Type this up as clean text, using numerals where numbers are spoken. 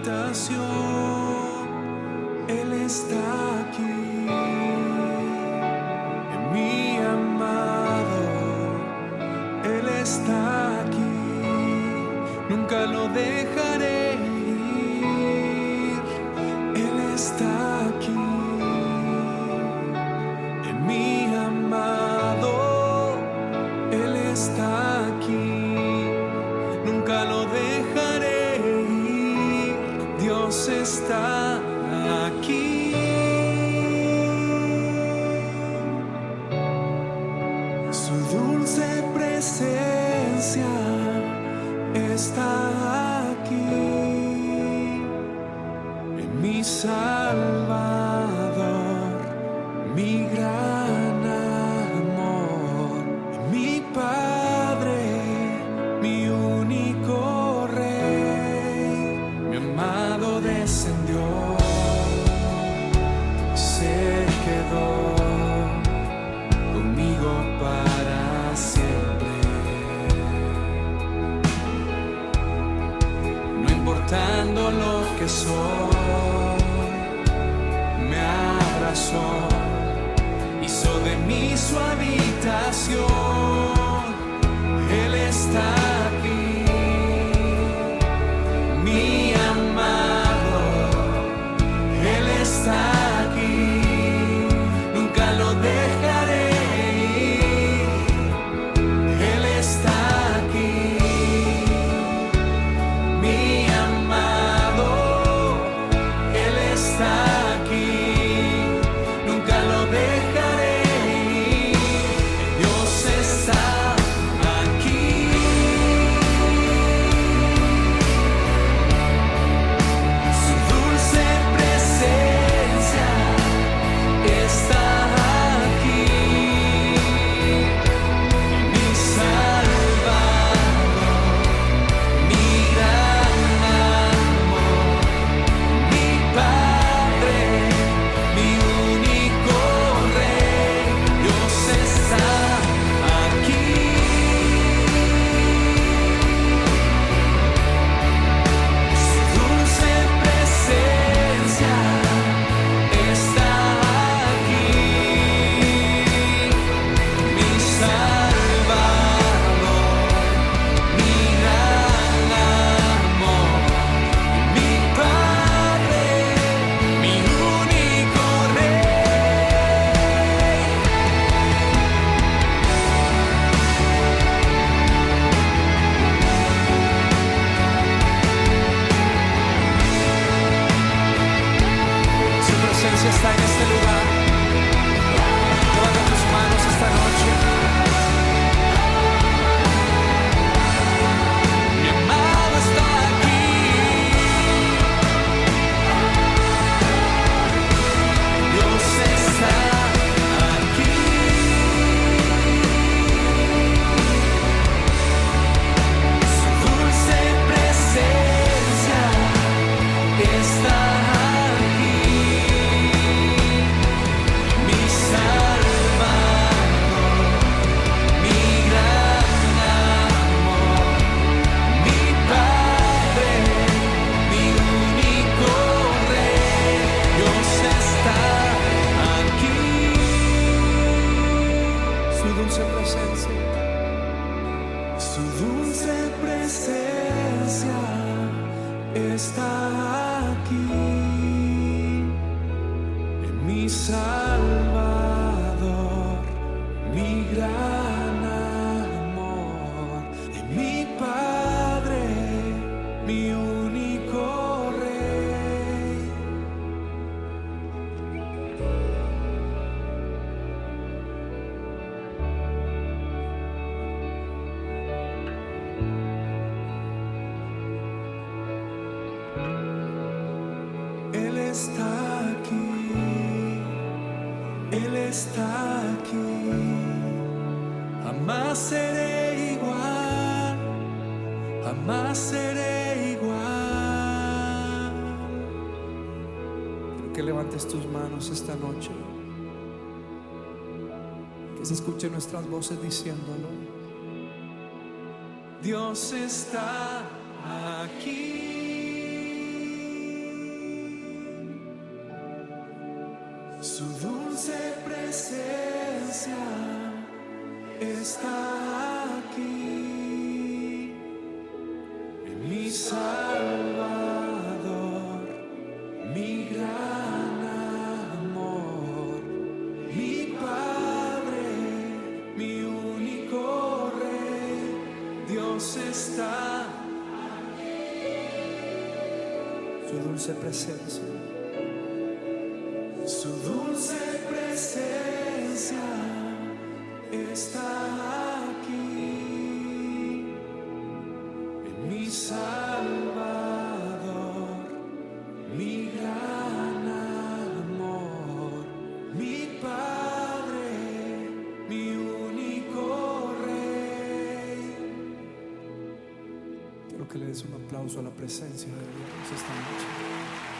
habitación, Él está aquí, mi amado, Él está aquí, nunca lo dejaré ir, Él está aquí, mi amado, Él está aquí, nunca lo dejaré ir, Dios está aquí. Su dulce presencia está aquí, mi Salvador, mi gran amor, mi Padre, mi único Rey, mi amado descendió, se quedó conmigo para siempre. No importando lo que soy, me abrazó, hizo de mí su habitación. Él está aquí, mi amado, Él está aquí, nunca lo dejaré ir. Él está aquí, mi amado, Él está aquí, nunca lo dejaré ir. Dios está aquí. Su dulce presencia está aquí, mi Salvador, mi gran amor, mi Padre, mi único Rey, Dios está aquí. Su dulce presencia está aquí, mi Salvador, mi gran amor, mi Padre, mi único Rey. Su presencia está en este lugar. Levanta tus manos esta noche. Mi amado está aquí. Dios está aquí. Su dulce presencia está aquí, mi Salvador, mi gran amor, mi Padre, mi único Rey, Dios está aquí. Su dulce presencia está aquí, mi Salvador, mi gran amor, mi Padre, mi único Rey. Él está aquí, Él está aquí, jamás seré igual, jamás seré igual. Quiero que levantes tus manos esta noche, que se escuchen nuestras voces diciéndolo. Dios está aquí. Su dulce presencia está aquí, en mi Salvador, mi gran amor, mi Padre, mi único Rey. Dios está aquí. Su dulce presencia. Su dulce presencia está aquí, en mi Salvador, mi gran amor, mi Padre, mi único Rey. Quiero que le des un aplauso a la presencia de Dios esta noche.